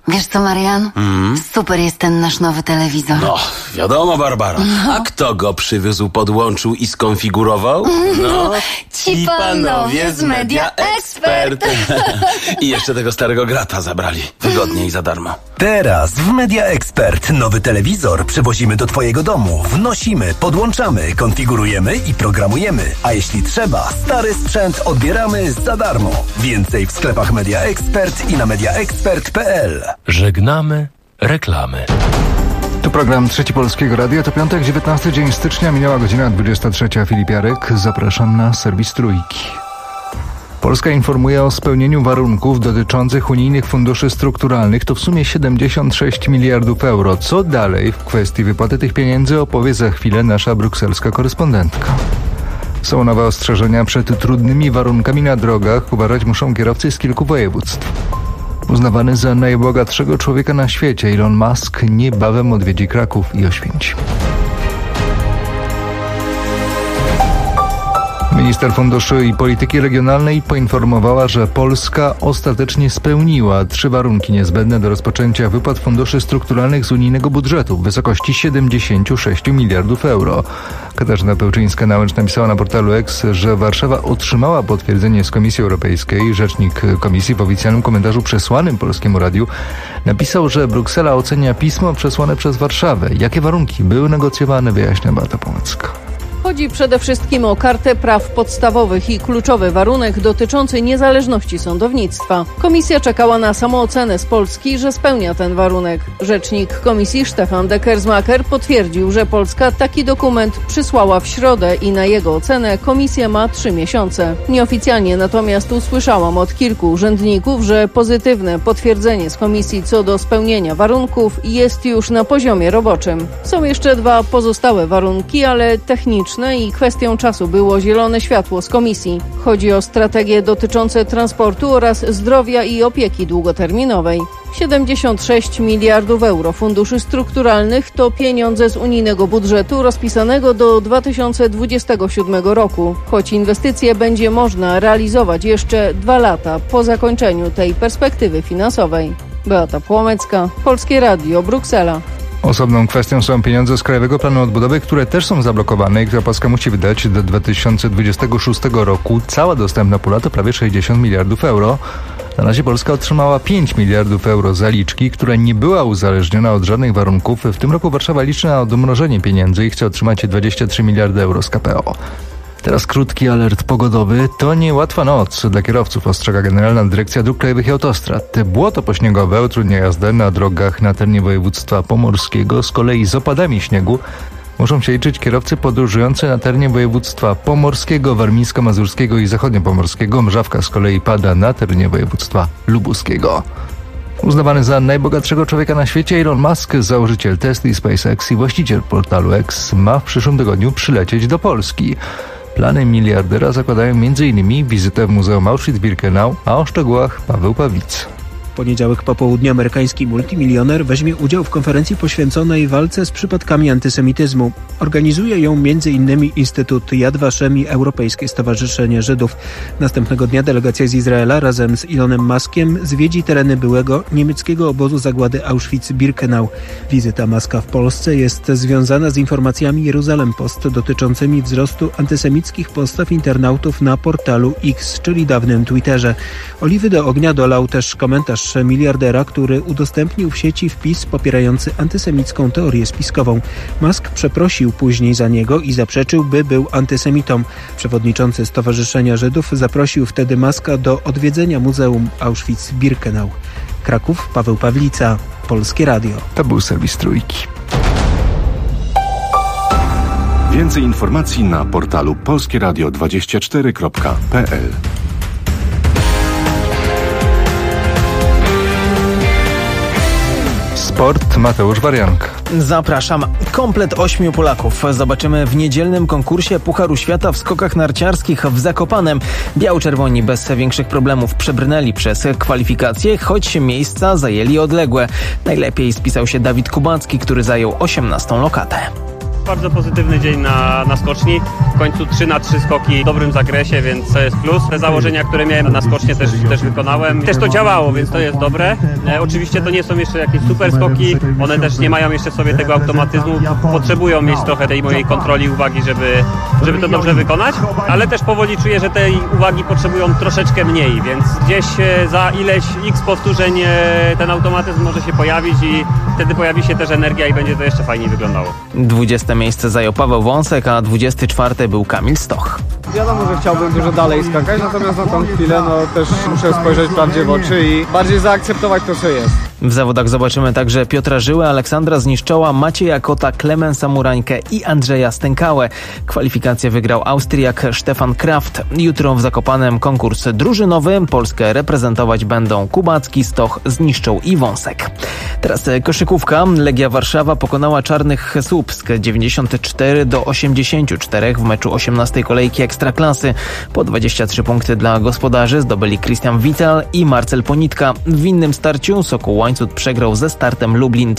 Wiesz co, Marian? Super jest ten nasz nowy telewizor. No, wiadomo, Barbara. A kto go przywiózł, podłączył i skonfigurował? No, ci panowie z Media Expert. I jeszcze tego starego grata zabrali. Wygodnie i za darmo. Teraz w Media Expert nowy telewizor przywozimy do Twojego domu. Wnosimy, podłączamy, konfigurujemy i programujemy. A jeśli trzeba, stary sprzęt odbieramy za darmo. Więcej w sklepach Media Expert i na mediaexpert.pl. Żegnamy reklamy. Tu program Trzeci Polskiego Radia. To piątek, 19 dzień stycznia, minęła godzina 23. Filip Jarek. Zapraszam na serwis Trójki. Polska informuje o spełnieniu warunków dotyczących unijnych funduszy strukturalnych. To w sumie 76 miliardów euro. Co dalej w kwestii wypłaty tych pieniędzy, opowie za chwilę nasza brukselska korespondentka. Są nowe ostrzeżenia przed trudnymi warunkami na drogach. Uważać muszą kierowcy z kilku województw. Uznawany za najbogatszego człowieka na świecie, Elon Musk niebawem odwiedzi Kraków i Oświęcim. Minister Funduszy i Polityki Regionalnej poinformowała, że Polska ostatecznie spełniła 3 warunki niezbędne do rozpoczęcia wypłat funduszy strukturalnych z unijnego budżetu w wysokości 76 miliardów euro. Katarzyna Pełczyńska-Nałęcz napisała na portalu X, że Warszawa otrzymała potwierdzenie z Komisji Europejskiej. Rzecznik Komisji w oficjalnym komentarzu przesłanym Polskiemu Radiu napisał, że Bruksela ocenia pismo przesłane przez Warszawę. Jakie warunki były negocjowane, wyjaśnia Beata Pomacka. Chodzi przede wszystkim o Kartę Praw Podstawowych i kluczowy warunek dotyczący niezależności sądownictwa. Komisja czekała na samoocenę z Polski, że spełnia ten warunek. Rzecznik Komisji Stefan de Kersmaker potwierdził, że Polska taki dokument przysłała w środę i na jego ocenę komisja ma 3 miesiące. Nieoficjalnie natomiast usłyszałam od kilku urzędników, że pozytywne potwierdzenie z komisji co do spełnienia warunków jest już na poziomie roboczym. Są jeszcze 2 pozostałe warunki, ale techniczne i kwestią czasu było zielone światło z komisji. Chodzi o strategie dotyczące transportu oraz zdrowia i opieki długoterminowej. 76 miliardów euro funduszy strukturalnych to pieniądze z unijnego budżetu rozpisanego do 2027 roku. Choć inwestycje będzie można realizować jeszcze 2 lata po zakończeniu tej perspektywy finansowej. Beata Płomecka, Polskie Radio, Bruksela. Osobną kwestią są pieniądze z Krajowego Planu Odbudowy, które też są zablokowane i które Polska musi wydać do 2026 roku. Cała dostępna pula to prawie 60 miliardów euro. Na razie Polska otrzymała 5 miliardów euro zaliczki, która nie była uzależniona od żadnych warunków. W tym roku Warszawa liczy na odmrożenie pieniędzy i chce otrzymać 23 miliardy euro z KPO. Teraz krótki alert pogodowy. To niełatwa noc dla kierowców, ostrzega Generalna Dyrekcja Dróg Krajowych i Autostrad. Błoto pośniegowe utrudnia jazdę na drogach na terenie województwa pomorskiego. Z kolei z opadami śniegu muszą się liczyć kierowcy podróżujący na terenie województwa pomorskiego, warmińsko-mazurskiego i zachodniopomorskiego. Mrzawka z kolei pada na terenie województwa lubuskiego. Uznawany za najbogatszego człowieka na świecie, Elon Musk, założyciel Tesla i SpaceX i właściciel portalu X, ma w przyszłym tygodniu przylecieć do Polski. Plany miliardera zakładają m.in. wizytę w Muzeum Auschwitz-Birkenau, a o szczegółach Paweł Pawlic. W poniedziałek po południu amerykański multimilioner weźmie udział w konferencji poświęconej walce z przypadkami antysemityzmu. Organizuje ją m.in. Instytut Yad Vashem i Europejskie Stowarzyszenie Żydów. Następnego dnia delegacja z Izraela razem z Elonem Muskiem zwiedzi tereny byłego niemieckiego obozu zagłady Auschwitz-Birkenau. Wizyta Muska w Polsce jest związana z informacjami Jeruzalem Post dotyczącymi wzrostu antysemickich postaw internautów na portalu X, czyli dawnym Twitterze. Oliwy do ognia dolał też komentarz miliardera, który udostępnił w sieci wpis popierający antysemicką teorię spiskową. Musk przeprosił później za niego i zaprzeczył, by był antysemitą. Przewodniczący Stowarzyszenia Żydów zaprosił wtedy Muska do odwiedzenia Muzeum Auschwitz-Birkenau. Kraków, Paweł Pawlica, Polskie Radio. To był serwis Trójki. Więcej informacji na portalu polskieradio24.pl. Sport, Mateusz Warianka. Zapraszam. Komplet 8 Polaków zobaczymy w niedzielnym konkursie Pucharu Świata w skokach narciarskich w Zakopanem. Biało-czerwoni bez większych problemów przebrnęli przez kwalifikacje, choć miejsca zajęli odległe. Najlepiej spisał się Dawid Kubacki, który zajął 18. lokatę. Bardzo pozytywny dzień na skoczni. W końcu 3x3 skoki w dobrym zakresie, więc to jest plus. Te założenia, które miałem na skocznie też wykonałem. Też to działało, więc to jest dobre. Oczywiście to nie są jeszcze jakieś super skoki. One też nie mają jeszcze w sobie tego automatyzmu. Potrzebują mieć trochę tej mojej kontroli, uwagi, żeby to dobrze wykonać. Ale też powoli czuję, że tej uwagi potrzebują troszeczkę mniej, więc gdzieś za ileś x powtórzeń ten automatyzm może się pojawić i wtedy pojawi się też energia i będzie to jeszcze fajniej wyglądało. 20. miejsce zajął Paweł Wąsek, a 24. był Kamil Stoch. Wiadomo, że chciałbym dużo dalej skakać, natomiast na tą chwilę też muszę spojrzeć prawdzie w oczy i bardziej zaakceptować to, co jest. W zawodach zobaczymy także Piotra Żyłę, Aleksandra Zniszczoła, Macieja Kota, Klemensa Murańkę i Andrzeja Stękałę. Kwalifikację wygrał Austriak Stefan Kraft. Jutro w Zakopanem konkurs drużynowy. Polskę reprezentować będą Kubacki, Stoch, Zniszczoł i Wąsek. Teraz koszykówka. Legia Warszawa pokonała Czarnych Słupsk 94-84 w meczu 18. kolejki Ekstraklasy. Po 23 punkty dla gospodarzy zdobyli Christian Vital i Marcel Ponitka. W innym starciu Sokół Łańcut przegrał ze Startem Lublin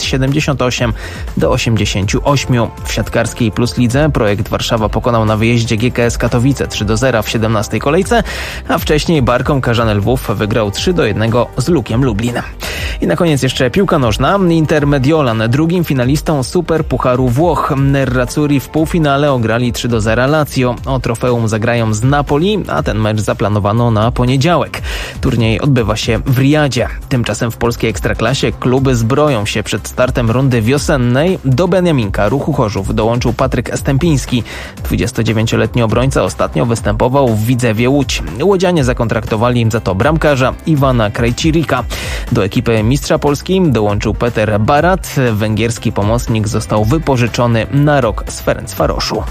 78-88. W siatkarskiej Plus Lidze Projekt Warszawa pokonał na wyjeździe GKS Katowice 3-0 w 17. kolejce, a wcześniej Barkom Karzany Lwów wygrał 3-1 z Lukiem Lublin. I na koniec jeszcze piłka nożna. Inter Mediolan, drugim finalistą Super Pucharu Włoch. Nerazzurri w półfinale ograli 3-0 Lazio. O trofeum zagrają z Napoli, a ten mecz zaplanowano na poniedziałek. Turniej odbywa się w Riyadzie. Tymczasem w polskiej Ekstraklasie kluby zbroją się przed startem rundy wiosennej. Do Beniaminka Ruchu Chorzów dołączył Patryk Estępiński. 29-letni obrońca ostatnio występował w Widzewie Łódź. Łodzianie zakontraktowali im za to bramkarza Iwana Krajcirika. Do ekipy mistrza Polski dołączył Peter Barat. Węgierski pomocnik został wypożyczony na rok z Ferencvaroszu.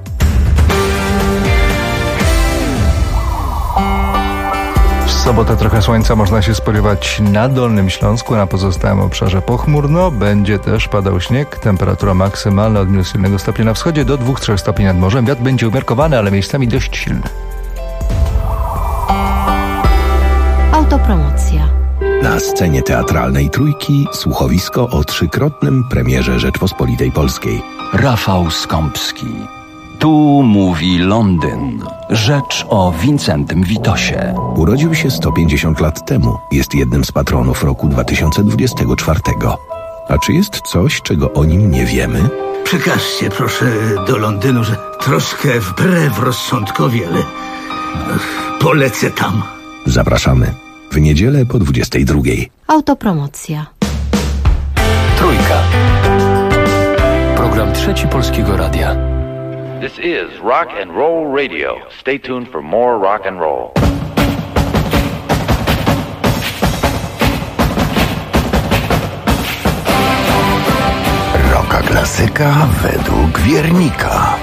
W sobotę trochę słońca można się spodziewać na Dolnym Śląsku, na pozostałym obszarze pochmurno. Będzie też padał śnieg. Temperatura maksymalna od -1 stopnia na wschodzie do 2-3 stopni nad morzem. Wiatr będzie umiarkowany, ale miejscami dość silny. Autopromocja. Na scenie teatralnej Trójki słuchowisko o 3-krotnym premierze Rzeczpospolitej Polskiej. Rafał Skąpski. Tu mówi Londyn. Rzecz o Wincentym Witosie. Urodził się 150 lat temu. Jest jednym z patronów roku 2024. A czy jest coś, czego o nim nie wiemy? Przekażcie proszę do Londynu, że troszkę wbrew rozsądkowi, ale polecę tam. Zapraszamy. W niedzielę po 22:00. Autopromocja. Trójka. Program Trzeci Polskiego Radia. This is Rock and Roll Radio. Stay tuned for more rock and roll. Rocka klasyka według wiernika.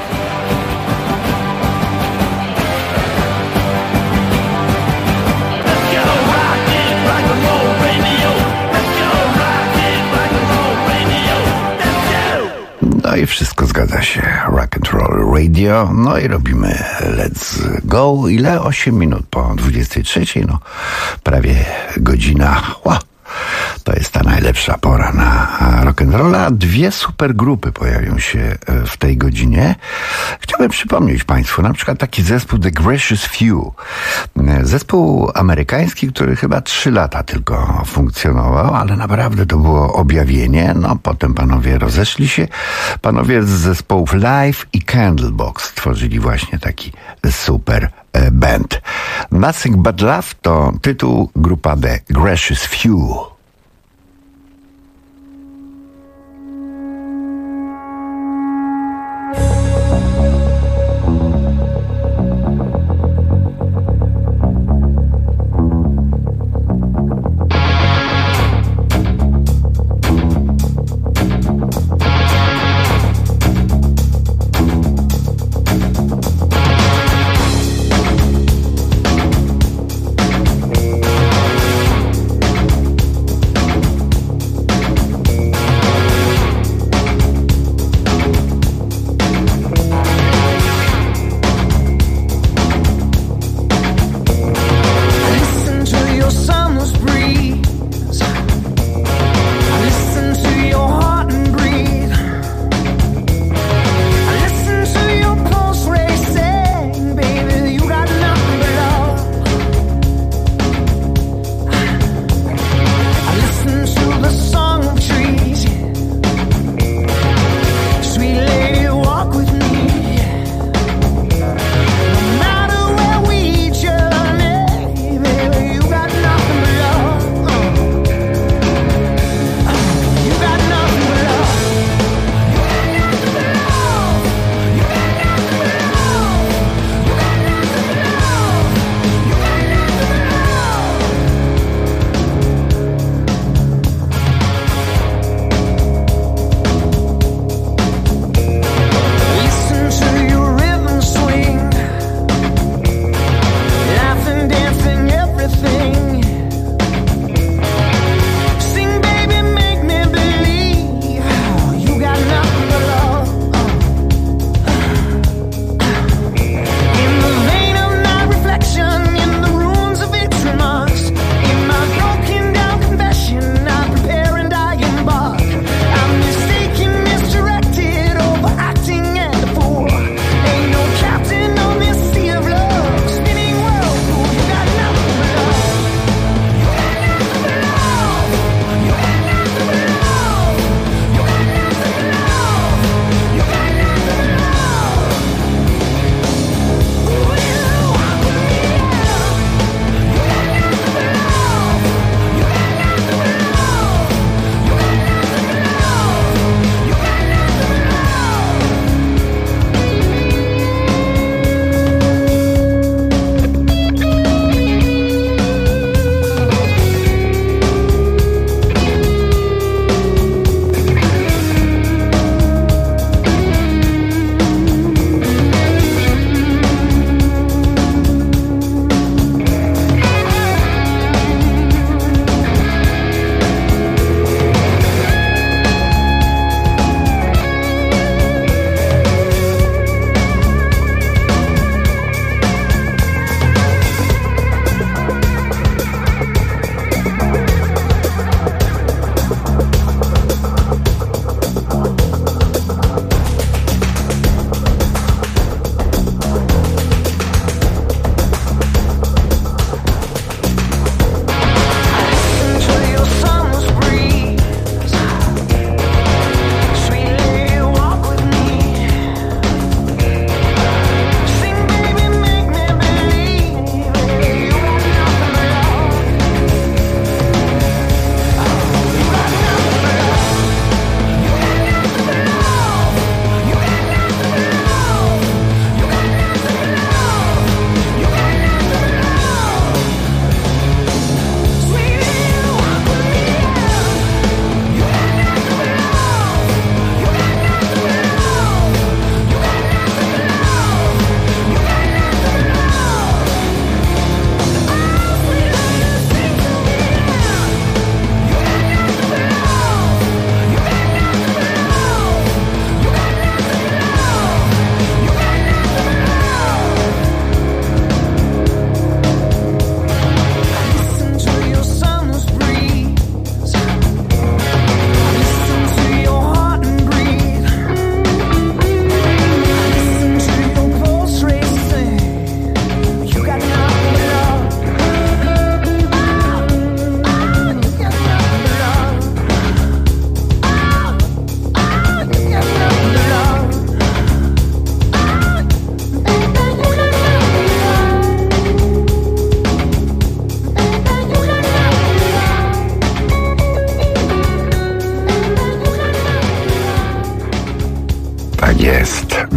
No i wszystko zgadza się. Rock and Roll Radio. No i robimy Let's Go. Ile? 8 minut po 23. No prawie godzina. Wow. To jest ta najlepsza pora na rock'n'rolla. 2 supergrupy pojawią się w tej godzinie. Chciałbym przypomnieć Państwu na przykład taki zespół The Gracious Few. Zespół amerykański, który chyba 3 lata tylko funkcjonował, ale naprawdę to było objawienie. No potem panowie rozeszli się. Panowie z zespołów Live i Candlebox stworzyli właśnie taki super band. Nothing But Love to tytuł, grupa The Gracious Few.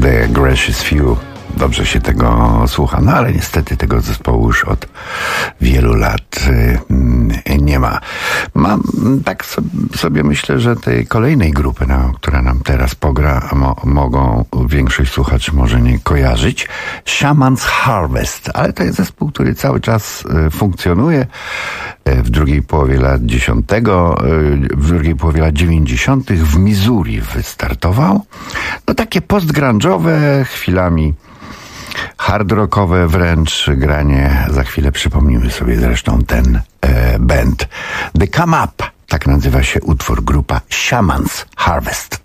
The Gracious Few. Dobrze się tego słucha, no ale niestety tego zespołu już od wielu lat nie ma. Tak sobie myślę, że tej kolejnej grupy, która nam teraz pogra, mogą większość słuchaczy może nie kojarzyć. Shaman's Harvest, ale to jest zespół, który cały czas funkcjonuje. W drugiej połowie lat 90. w Missouri wystartował. No takie postgrunge'owe, chwilami hard rockowe wręcz granie. Za chwilę przypomnimy sobie zresztą ten band. The Come Up, tak nazywa się utwór, grupa Shaman's Harvest.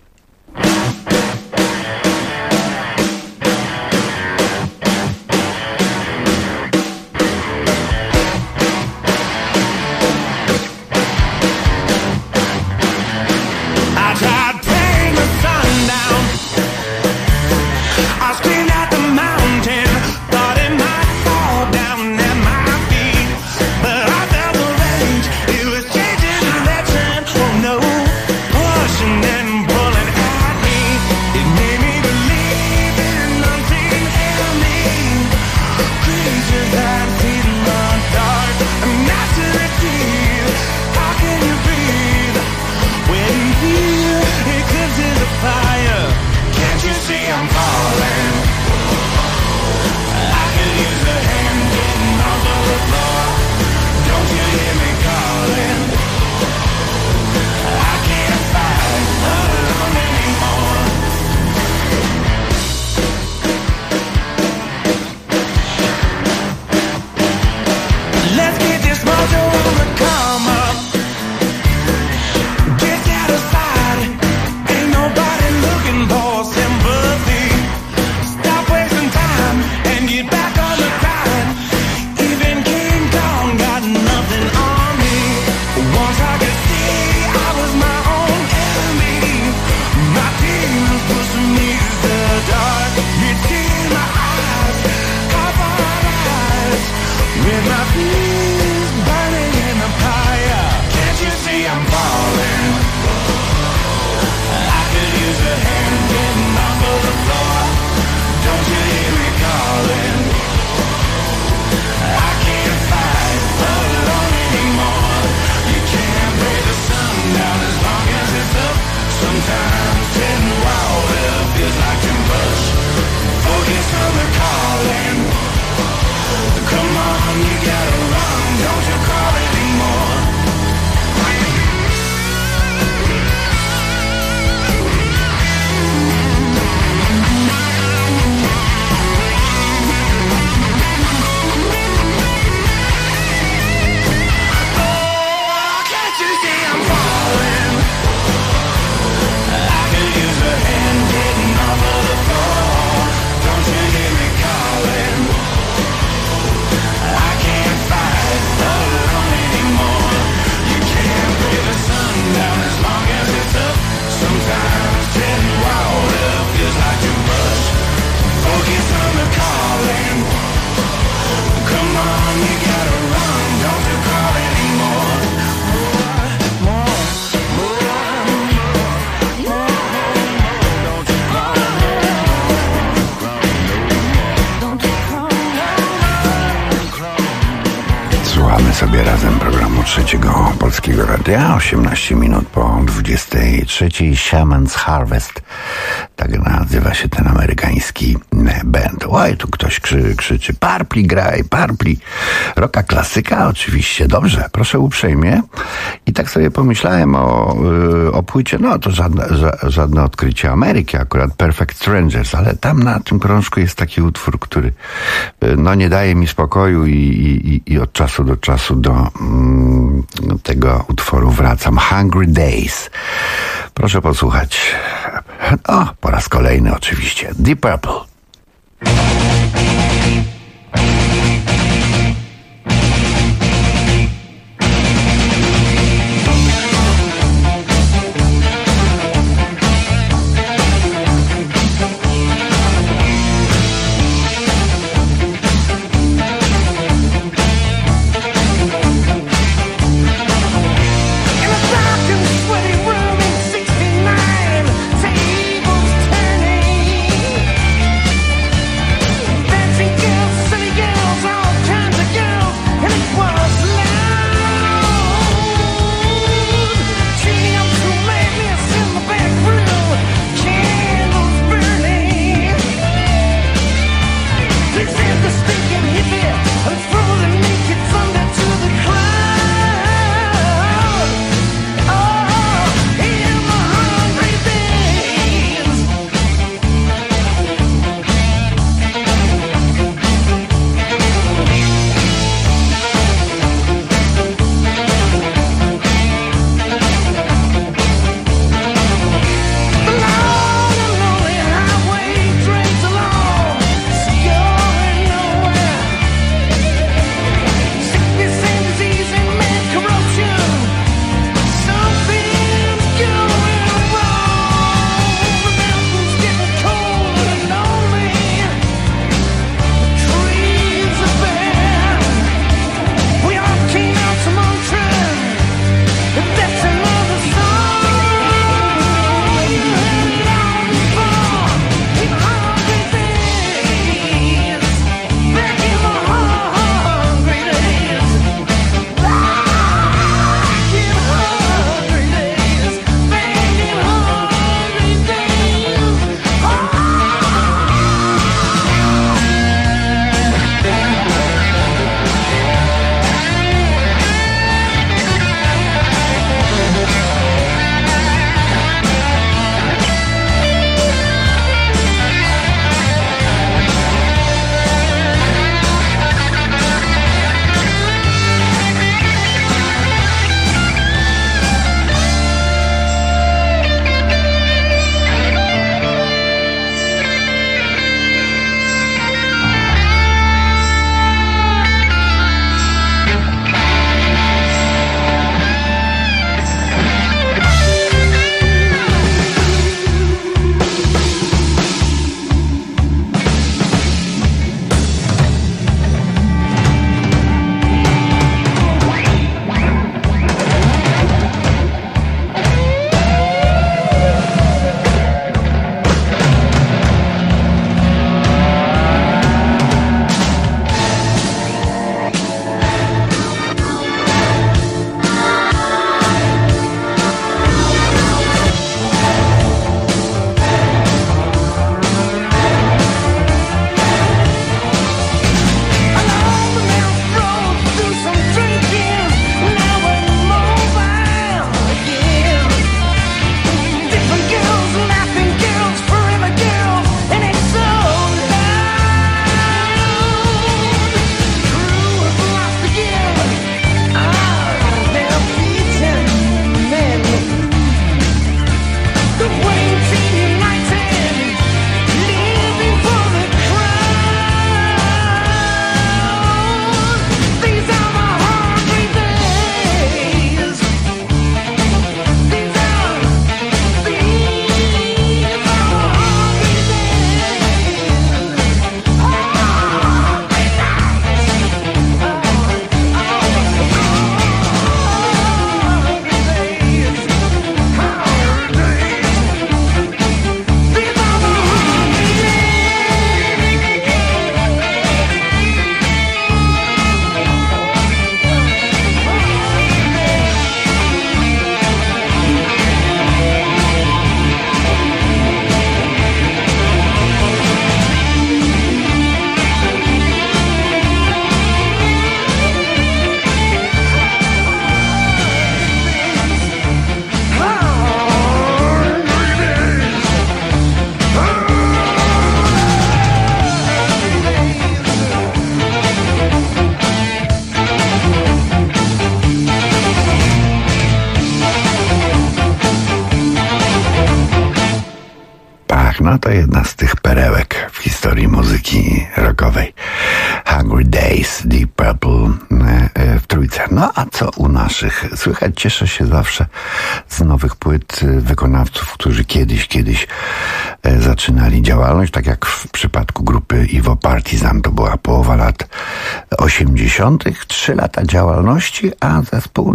Sobie razem programu Trzeciego Polskiego Radia, 18 minut po 23. Shaman's Harvest, tak nazywa się ten amerykański band. Oj, tu ktoś krzyczy, Purple graj, Purple. Rocka klasyka, oczywiście, dobrze, proszę uprzejmie. I tak sobie pomyślałem o płycie, no to żadne odkrycie Ameryki, akurat Perfect Strangers, ale tam na tym krążku jest taki utwór, który no nie daje mi spokoju i od czasu do czasu do tego utworu wracam. Hungry Days. Proszę posłuchać. O, po raz kolejny oczywiście. Deep Purple. Tables turning. No to jedna z tych perełek w historii muzyki rockowej. Hungry Days, Deep Purple w trójce. No a co u naszych? Słychać, cieszę się zawsze z nowych płyt wykonawców, którzy kiedyś zaczynali działalność, tak jak w przypadku grupy Iwo Partizan. To była połowa lat 80., 3 lata działalności, a zespół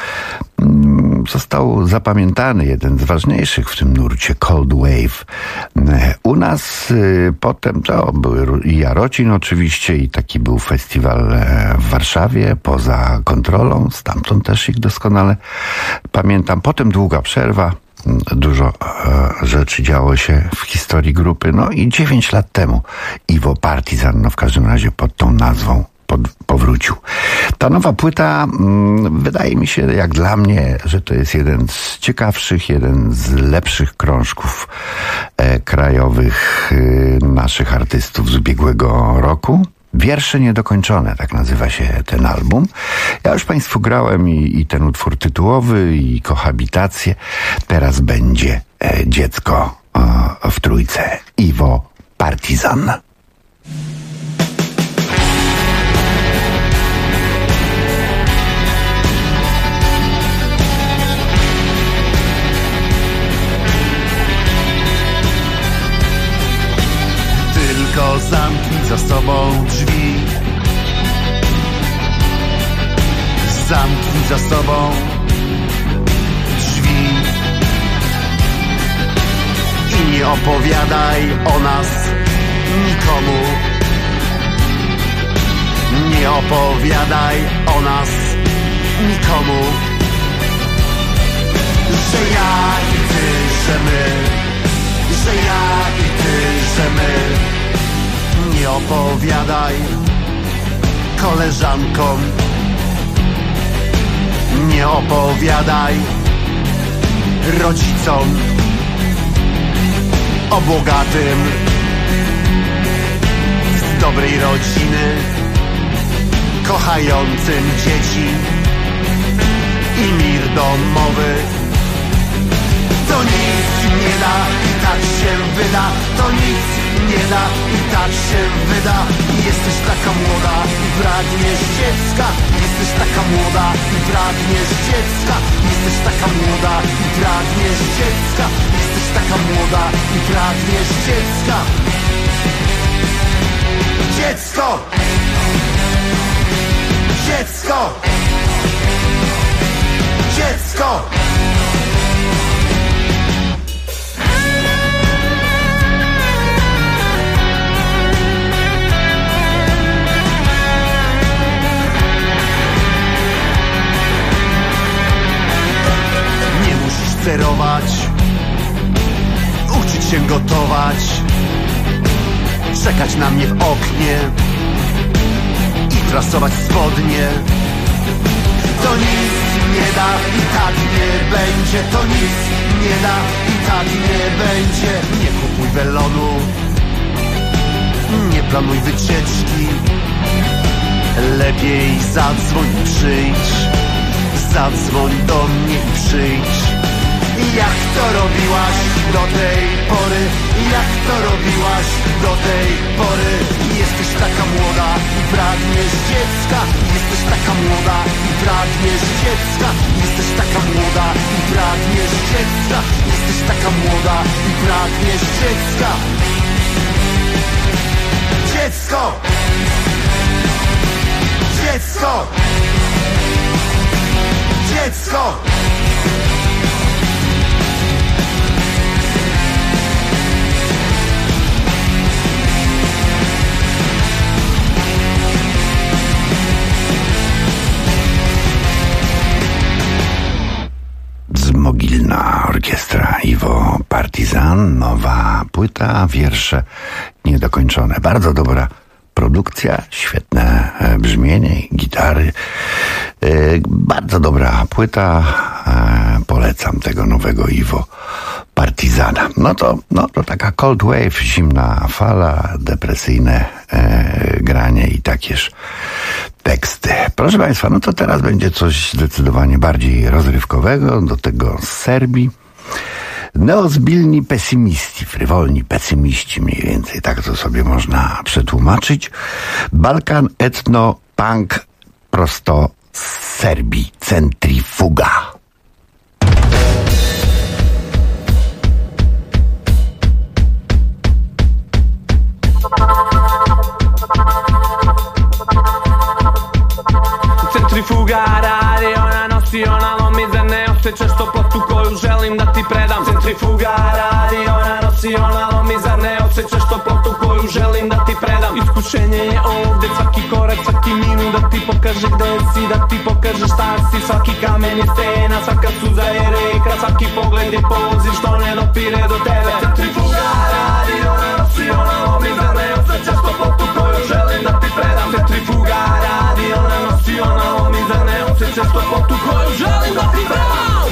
został zapamiętany, jeden z ważniejszych w tym nurcie, Cold Wave. U nas potem to były i Jarocin oczywiście, i taki był festiwal w Warszawie, Poza kontrolą, stamtąd też ich doskonale pamiętam. Potem długa przerwa, dużo rzeczy działo się w historii grupy, no i 9 lat temu Iwo Partizan, w każdym razie pod tą nazwą powrócił. Ta nowa płyta, wydaje mi się, jak dla mnie, że to jest jeden z ciekawszych, jeden z lepszych krążków krajowych naszych artystów z ubiegłego roku. Wiersze niedokończone, tak nazywa się ten album. Ja już Państwu grałem i ten utwór tytułowy, i Kohabitację. Teraz będzie Dziecko w trójce. Iwo Partizan. Tylko zamknij za sobą drzwi. Zamknij za sobą drzwi i nie opowiadaj o nas nikomu. Nie opowiadaj o nas nikomu, że ja i ty, że my, że ja i ty, że my. Nie opowiadaj koleżankom, nie opowiadaj rodzicom o bogatym z dobrej rodziny, kochającym dzieci i mir domowy. To nic nie da i tak się wyda, to nic nie da i tak się wyda. Jesteś taka młoda i pragniesz dziecka. Jesteś taka młoda i pragniesz dziecka. Jesteś taka młoda i pragniesz dziecka. Jesteś taka młoda i pragniesz dziecka. Dziecko! Dziecko! Dziecko! Sterować, uczyć się gotować, czekać na mnie w oknie i trasować spodnie. To nic nie da i tak nie będzie, to nic nie da i tak nie będzie. Nie kupuj welonu, nie planuj wycieczki, lepiej zadzwoń i przyjdź, zadzwoń do mnie i przyjdź. Jak to robiłaś do tej pory? Jak to robiłaś do tej pory? Jesteś taka młoda i pragniesz dziecka. Jesteś taka młoda i pragniesz dziecka. Jesteś taka młoda i pragniesz dziecka. Jesteś taka młoda i pragniesz dziecka. Dziecko! Dziecko! Dziecko! Mogilna orkiestra Iwo Partizan, nowa płyta, wiersze niedokończone. Bardzo dobra produkcja, świetne brzmienie, gitary. Bardzo dobra płyta. Polecam tego nowego Iwo Partizana. No to taka Cold Wave, zimna fala, depresyjne granie i takież teksty. Proszę Państwa, no to teraz będzie coś zdecydowanie bardziej rozrywkowego, do tego z Serbii. Neozbilni pesymiści, frywolni pesymiści mniej więcej, tak to sobie można przetłumaczyć. Balkan etno punk prosto z Serbii, centrifuga. Centrifuga radi, ona nosi, ona lomi za ne osjećaš toplotu koju želim da ti predam. Centrifuga radi, ona nosi, ona lomi za ne osjećaš toplotu koju želim da ti predam. Iskušenje je ovdje, svaki korak, svaki minut da ti pokaže gde si, da ti pokaže šta si. Svaki kamen je stena, svaka suza je reka, svaki pogled je poziv što ne dopire do tebe. Centrifuga radi, ona nosi, ona lomi za ne osjećaš toplotu koju želim da ti predam. Centrifuga radi, ona nosi, ona lomi za ne osjećaš toplotu koju želim da ti predam.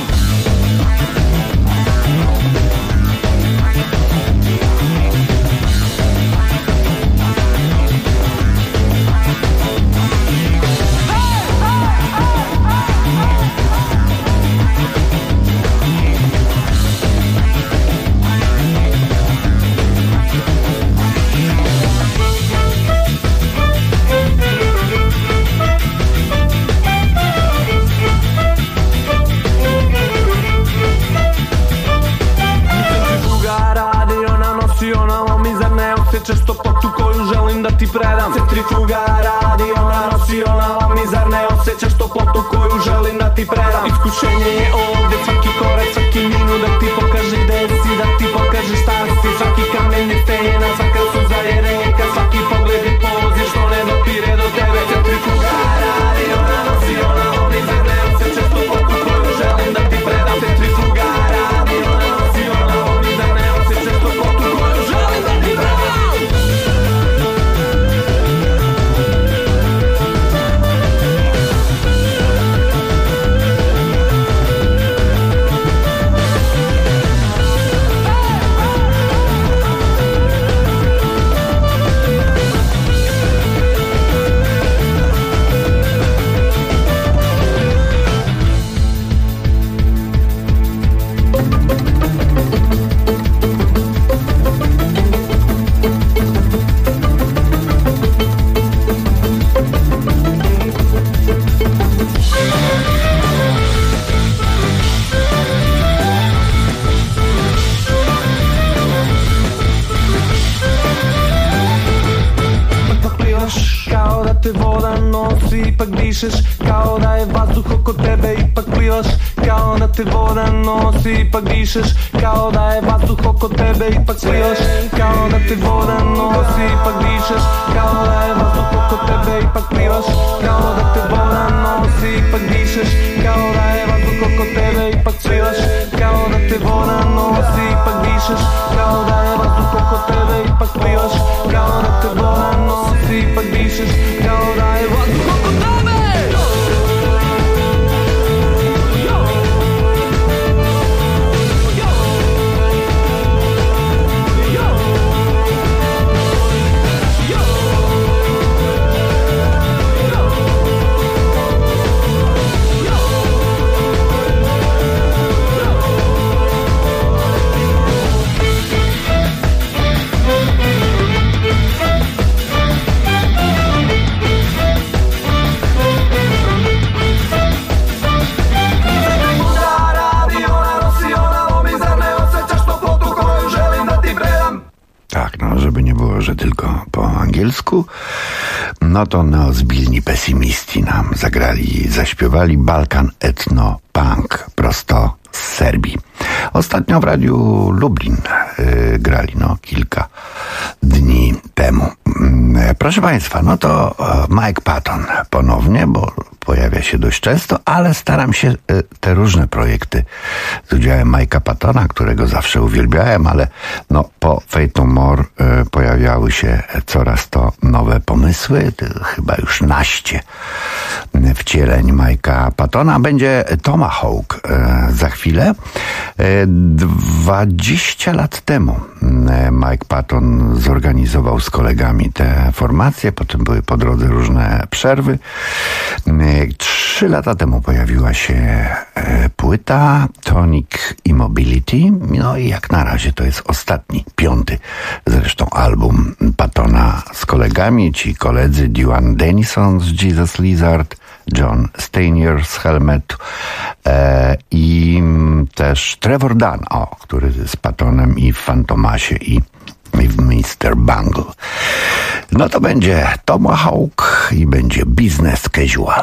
Osjećaš toplotu koju želim da ti predam. Centrifuga radi, ona nosi, ona lomi, zar ne osjećaš toplotu koju želim da ti predam. Iskušenje je ovdje, svaki korak, svaki minut da ti pokaže gde si, da ti pokaže šta si. Svaki kamen je stena, svaka suza je reka, svaki pogled je poziv što ne dopire do tebe. Centrifuga radi, ona nosi, ona lomi, zar ne osjećaš toplotu koju želim da ti predam. Centrifuga radi, ona nosi, ona lomi, zar ne osjećaš toplotu koju želim da ti predam. Ipak dišeš kao da je vazduh oko tebe, ipak plivaš kao da te voda nosi, ipak dišeš kao da je vazduh oko tebe, ipak plivaš kao da te voda nosi, ipak dišeš kao da je vazduh oko tebe, ipak plivaš kao da te voda nosi, ipak dišeš kao da je vazduh oko tebe, ipak plivaš kao da te voda nosi, ipak dišeš kao da je vazduh oko tebe, ipak plivaš kao da te voda nosi, ipak dišeš kao da je vazduh oko tebe. Żeby nie było, że tylko po angielsku, no to neozbilni pesymiści nam zagrali, zaśpiewali Balkan etno punk prosto z Serbii. Ostatnio w Radiu Lublin grali, kilka dni temu. Proszę Państwa, no to Mike Patton ponownie, bo pojawia się dość często, ale staram się te różne projekty z udziałem Mike'a Pattona, którego zawsze uwielbiałem, ale po Faith No More pojawiały się coraz to nowe pomysły, chyba już 11 wcieleń Mike'a Pattona. Będzie Tomahawk za chwilę. 20 lat temu Mike Patton zorganizował z kolegami te formacje, potem były po drodze różne przerwy. 3 lata temu pojawiła się płyta Tonic Immobility, no i jak na razie to jest ostatni, 5. zresztą album Pattona z kolegami. Ci koledzy Duane Denison z Jesus Lizard, John Stanier z Helmetu i też Trevor Dunn, który z Pattonem i w Fantomasie i w Mr. Bungle. No to będzie Tomahawk i będzie Business Casual.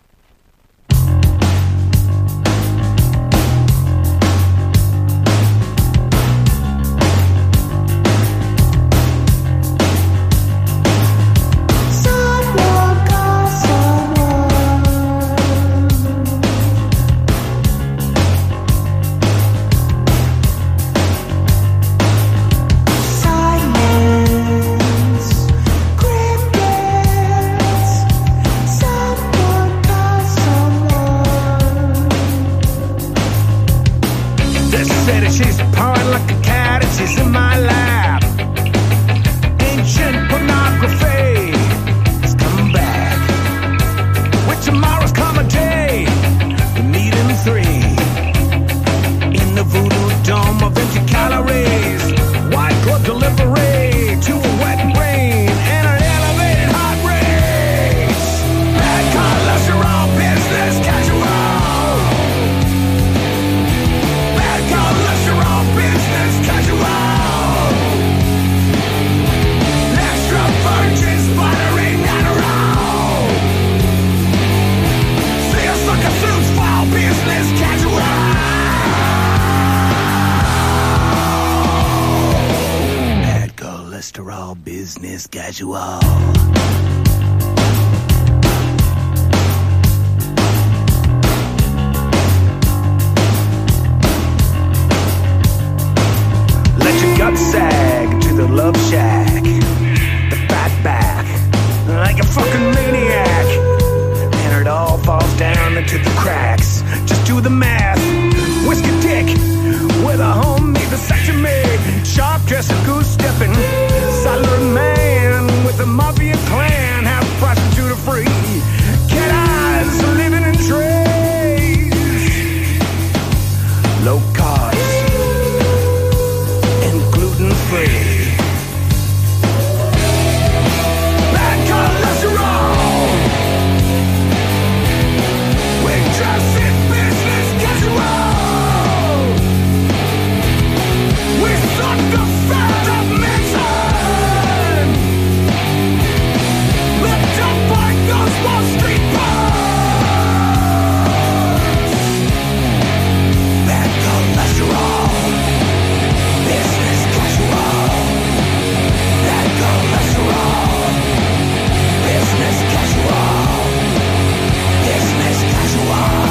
Business casual. Let your gut sag to the love shack, the fat back, like a fucking maniac, and it all falls down into the cracks. Just do the math, whiskey dick with a homemade vasectomy, sharp dressing, goose stepping, solid man with a mafia clan, half prostitute free, cat eyes living in trays, low carbs and gluten free. Bad cholesterol, we dress in business casual, we suck the fat of medicine, lift up like those Wall Street bars. Bad cholesterol, business casual. Bad cholesterol, business casual, business casual.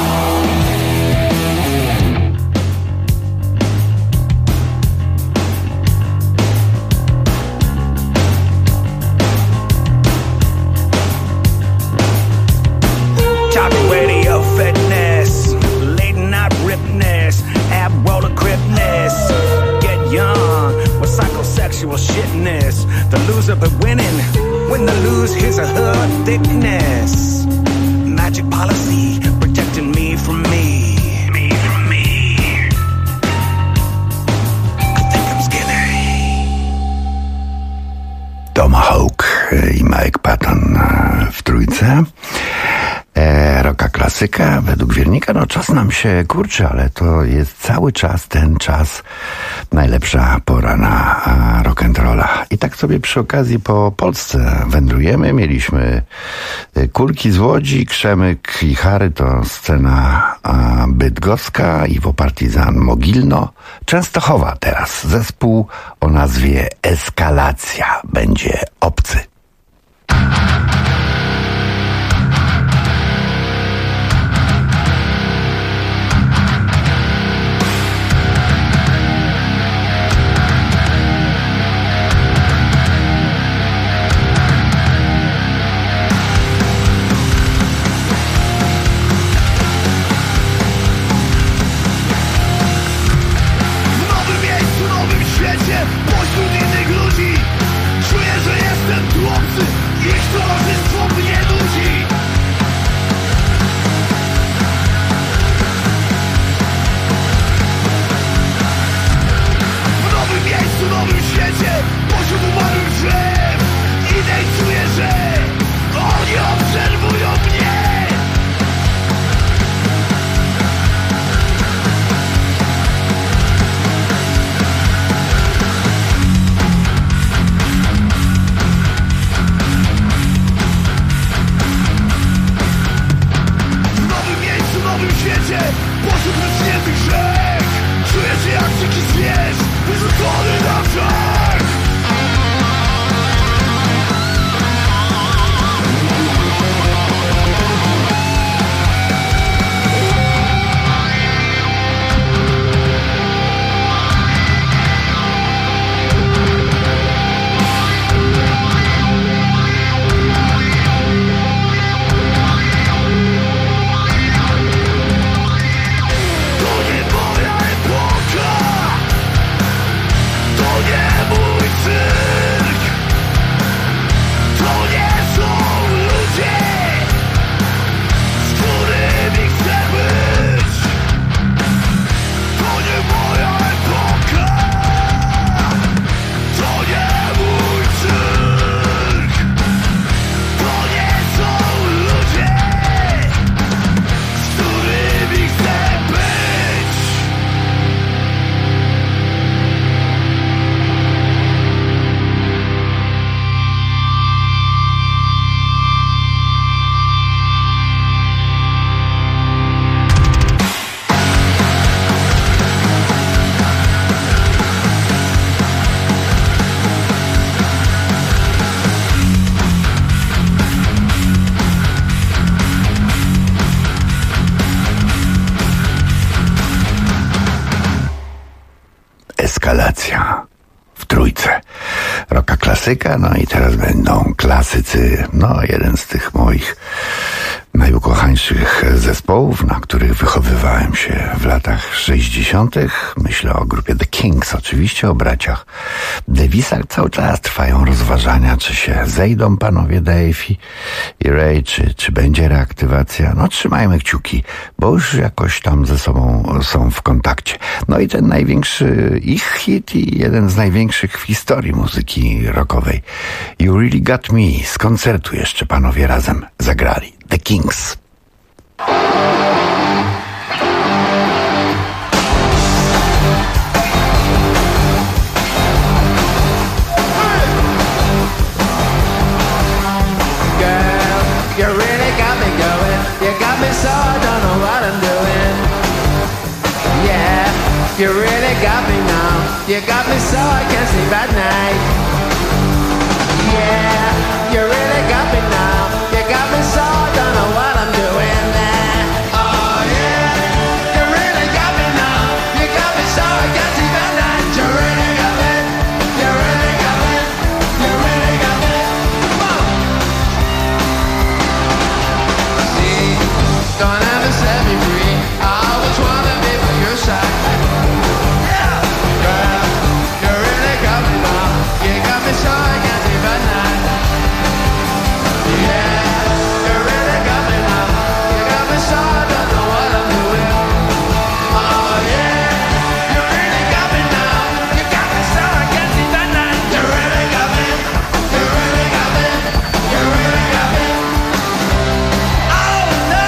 Talk radio fitness, late night ripness, ab roller gripness. Get young with psychosexual shitness. The loser but winning when the lose his or her thickness. Magic policy protecting me from me. Me from me. I think I'm skinny. Tomahawk i Mike Patton w trójce. Rocka klasyka, według wiernika, no czas nam się kurczy, ale to jest cały czas ten czas, najlepsza pora na rock'n'rolla. I tak sobie przy okazji po Polsce wędrujemy. Mieliśmy Kulki z Łodzi, Krzemyk i Chary, to scena bydgoska, Iwo Partizan Mogilno, Częstochowa teraz, zespół o nazwie Eskalacja, będzie Obcy. eskalacja w trójce. Rocka klasyka, no i teraz będą klasycy, no jeden z tych moich najukochańszych zespołów, na których wychowywałem się w latach 60. Myślę o grupie The Kings, oczywiście o braciach Davisach. Cały czas trwają rozważania, czy się zejdą panowie Dave i Ray, czy będzie reaktywacja. No trzymajmy kciuki, bo już jakoś tam ze sobą są w kontakcie. No i ten największy ich hit i jeden z największych w historii muzyki rockowej, You Really Got Me, z koncertu jeszcze panowie razem zagrali. The Kings. You really got me going. You got me so I don't know what I'm doing. Yeah, you really got me now. You got me so I can't sleep at night. Yeah, you really got me now. You got me so I don't know what I'm doing there. Oh yeah, you really got me now. You got me so I can't sleep at night. You really got me. You really got me. You really got me. Don't ever set me free. I always wanna be by your side. Yeah, girl, you really got me now. You got me so I can't sleep at night. Yeah, you really got me now. You got me so I don't know what I'm doing. Oh yeah, you really got me now. You got me so I can't sleep at night. You really got me. You really got me. You really got me. Oh no.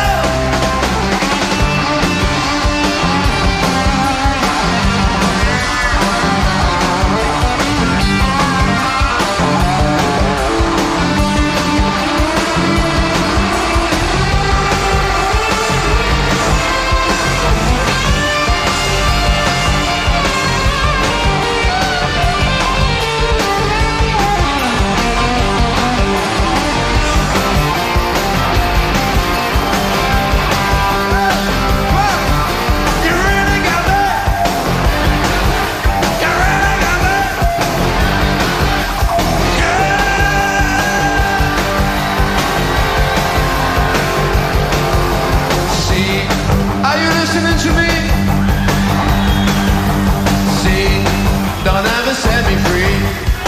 Are you listening to me? See, don't ever set me free.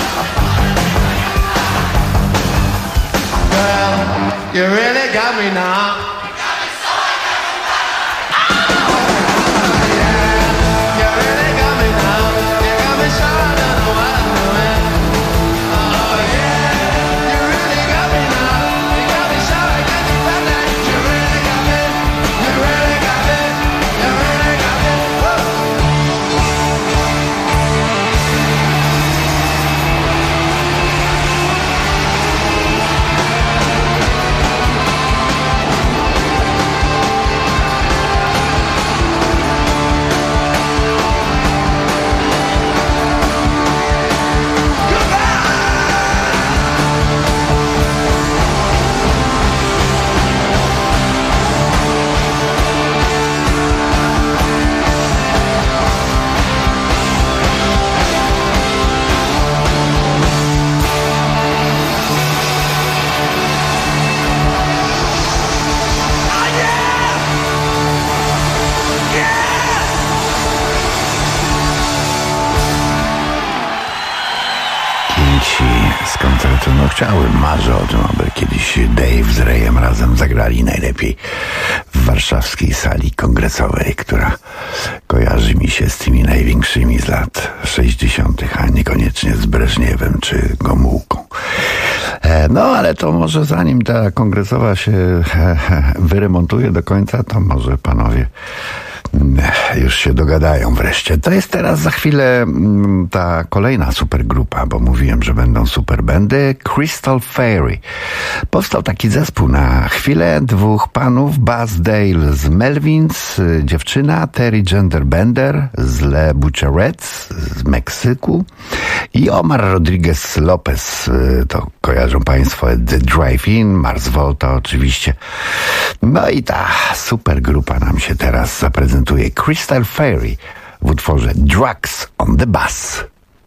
Girl, you really got me now. Z koncertu, no chciałem, marzę o tym, aby kiedyś Dave z Rayem razem zagrali, najlepiej w warszawskiej sali kongresowej, która kojarzy mi się z tymi największymi z lat 60., a niekoniecznie z Breżniewem czy Gomułką. No ale to może zanim ta kongresowa się wyremontuje do końca, to może panowie już się dogadają wreszcie. To jest teraz za chwilę ta kolejna supergrupa, bo mówiłem, że będą superbandy. Crystal Fairy. Powstał taki zespół na chwilę dwóch panów, Buzz Dale z Melvins, dziewczyna, Terry Genderbender z Le Butcherettes z Meksyku i Omar Rodriguez Lopez, to kojarzą państwo, The Drive-In, Mars Volta oczywiście. No i ta supergrupa nam się teraz zaprezentuje. Crystal Fairy w utworze Drugs on the Bus.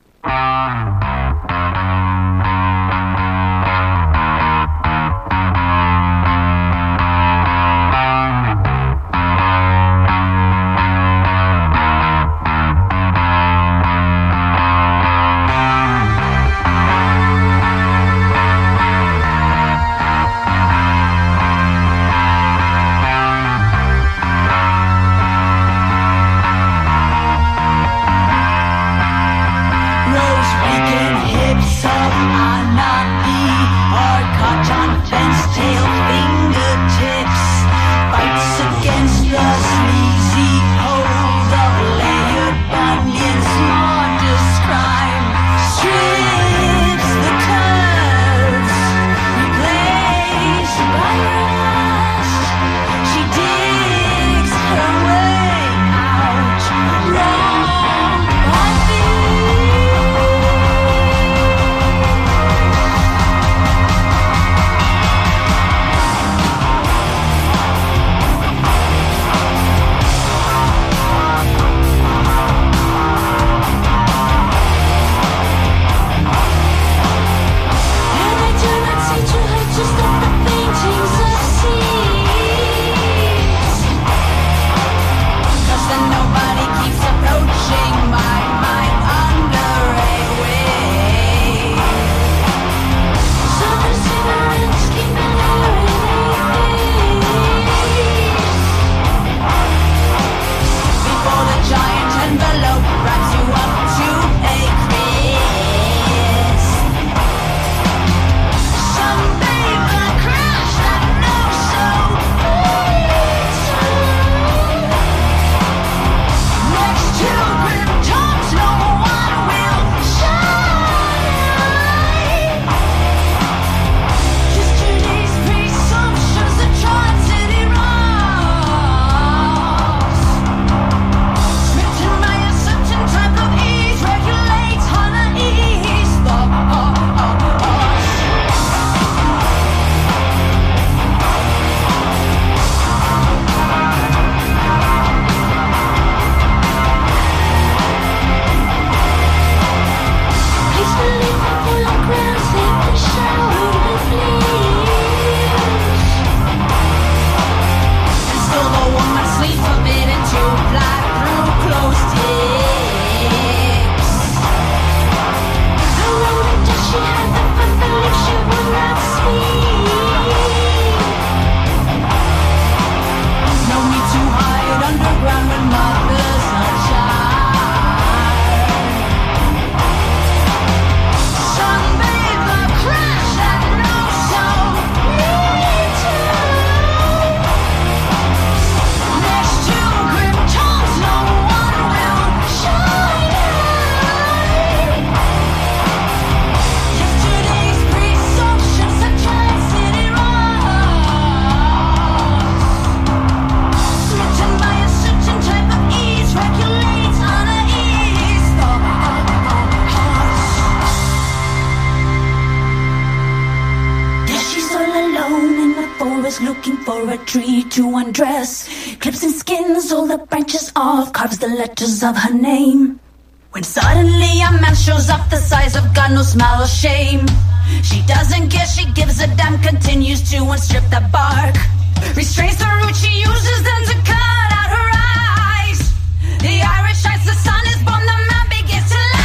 looking for a tree to undress. Clips and skins, all the branches off, carves the letters of her name. When suddenly a man shows up the size of God, no smile or shame. She doesn't care, she gives a damn, continues to unstrip the bark. Restrains the root she uses then to cut out her eyes. The Irish shines, the sun is born, the man begins to lie.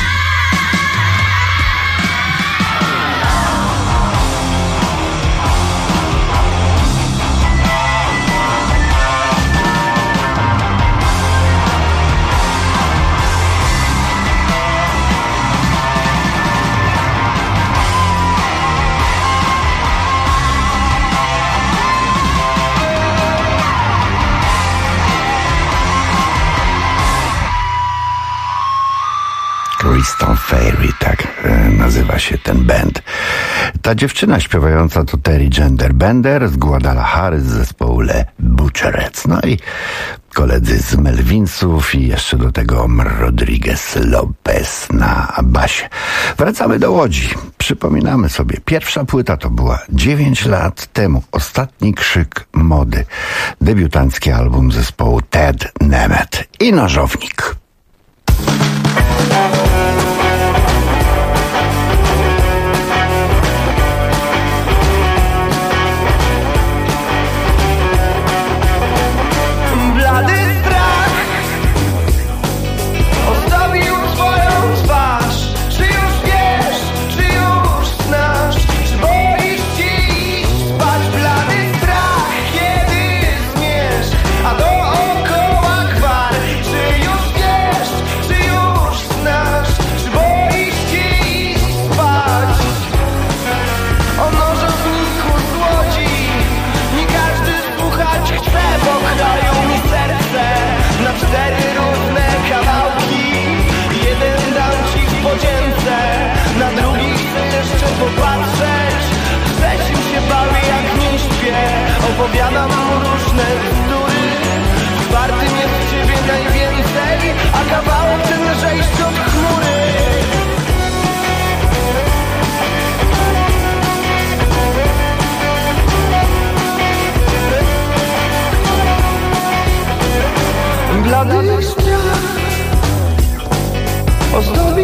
Crystal Fairy, tak nazywa się ten band. Ta dziewczyna śpiewająca to Terry Gender Bender z Guadalajary z zespołu Le Butcherettes. No i koledzy z Melvinsów i jeszcze do tego Rodriguez Lopez na basie. Wracamy do Łodzi. Przypominamy sobie, pierwsza płyta to była 9 lat temu. Ostatni krzyk mody. Debiutancki album zespołu Ted Nemeth i Nożownik.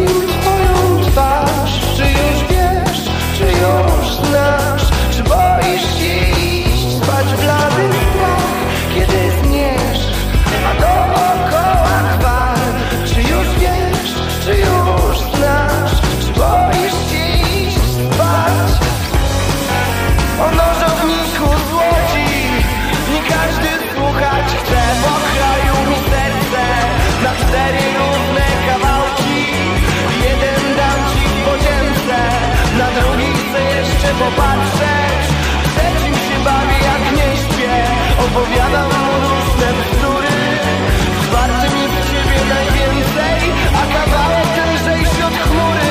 nim twoją twarz. Czy już wiesz, czy już znasz? Czy boisz się iść spać w blady strach, kiedy zmierz, a dookoła gwar? Czy już wiesz, czy już znasz? Czy boisz się iść spać? O nożowniku złodzi nie każdy słuchać chce, bo kraju mi serce na 4 równe kawałki. Jeden dam ci w podzięce, na drugi chcę jeszcze popatrzeć. Trzecim się bawię jak nie śpię, opowiadam mu różne bzdury. Czwartym jest ciebie najwięcej, a kawałek lżejszy od chmury.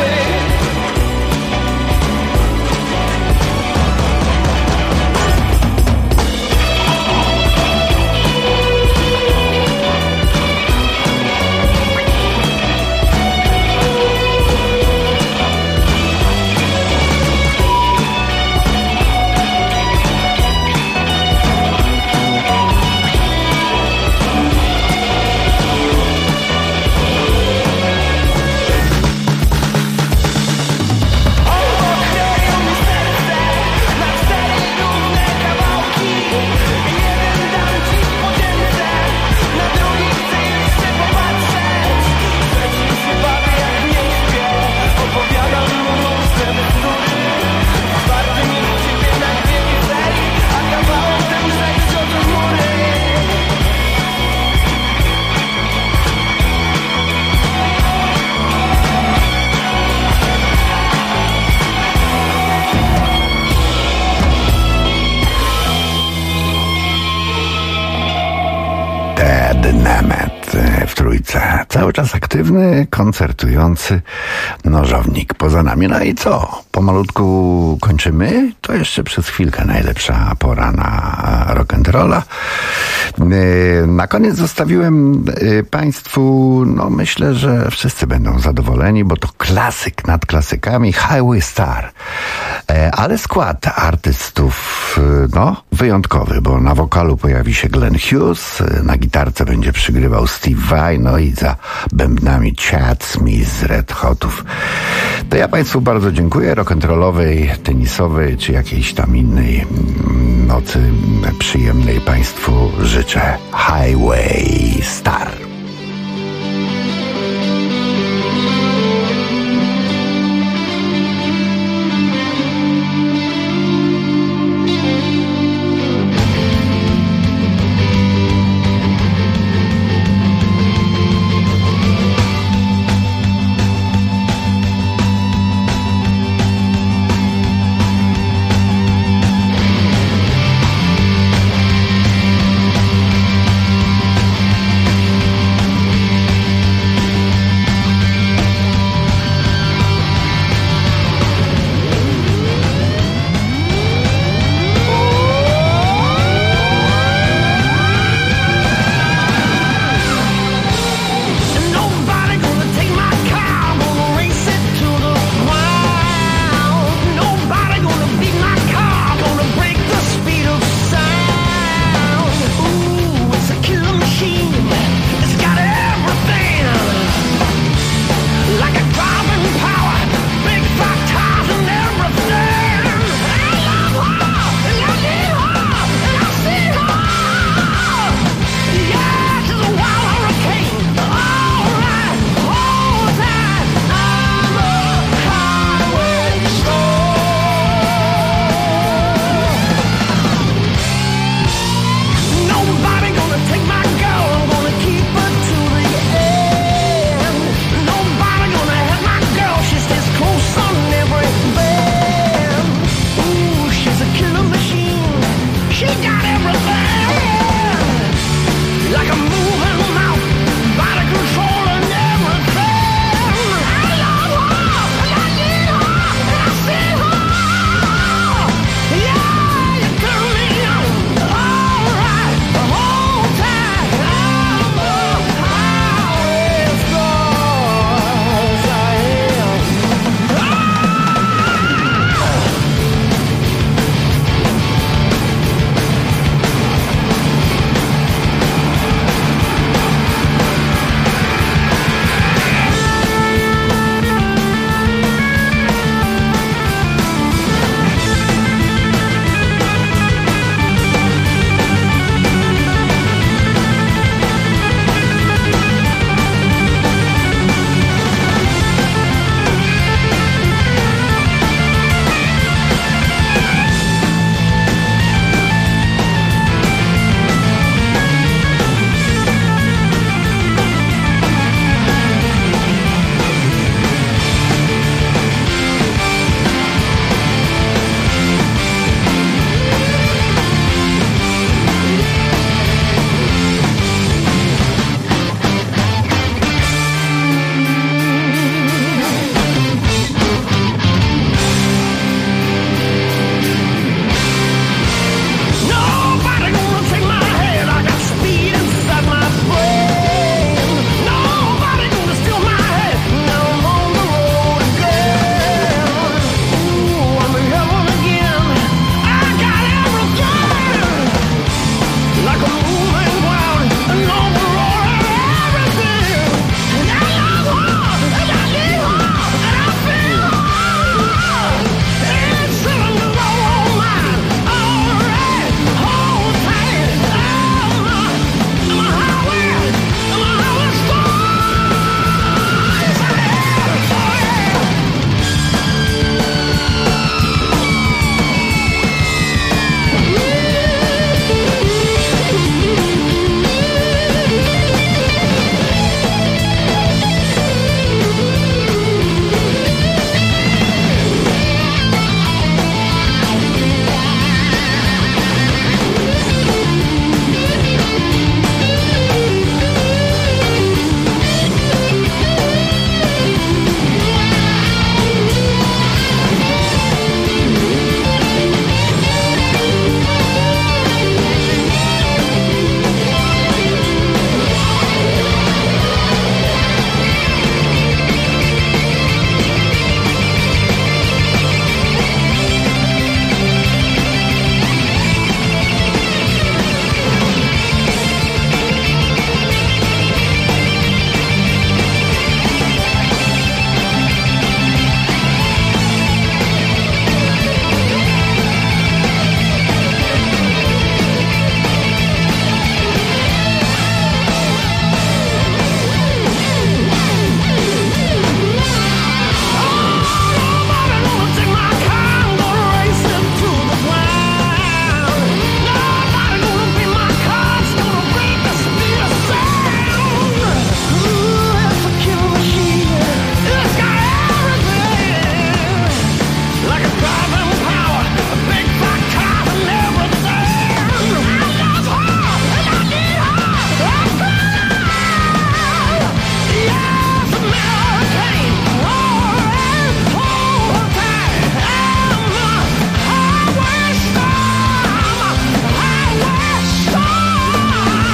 Nemet w Trójce. Cały czas aktywny, koncertujący nożownik poza nami. No i co? Pomalutku kończymy? To jeszcze przez chwilkę najlepsza pora na rock'n'rolla. Na koniec zostawiłem Państwu, no myślę, że wszyscy będą zadowoleni, bo to klasyk nad klasykami, Highway Star. Ale skład artystów, no, wyjątkowy, bo na wokalu pojawi się Glenn Hughes, na gitarce będzie przygrywał Steve Vai, no i za bębnami Chad Smith z Red Hotów. To ja Państwu bardzo dziękuję. Rock'n'rollowej, tenisowej, czy jakiejś tam innej nocy przyjemnej Państwu życzę. Highway Star.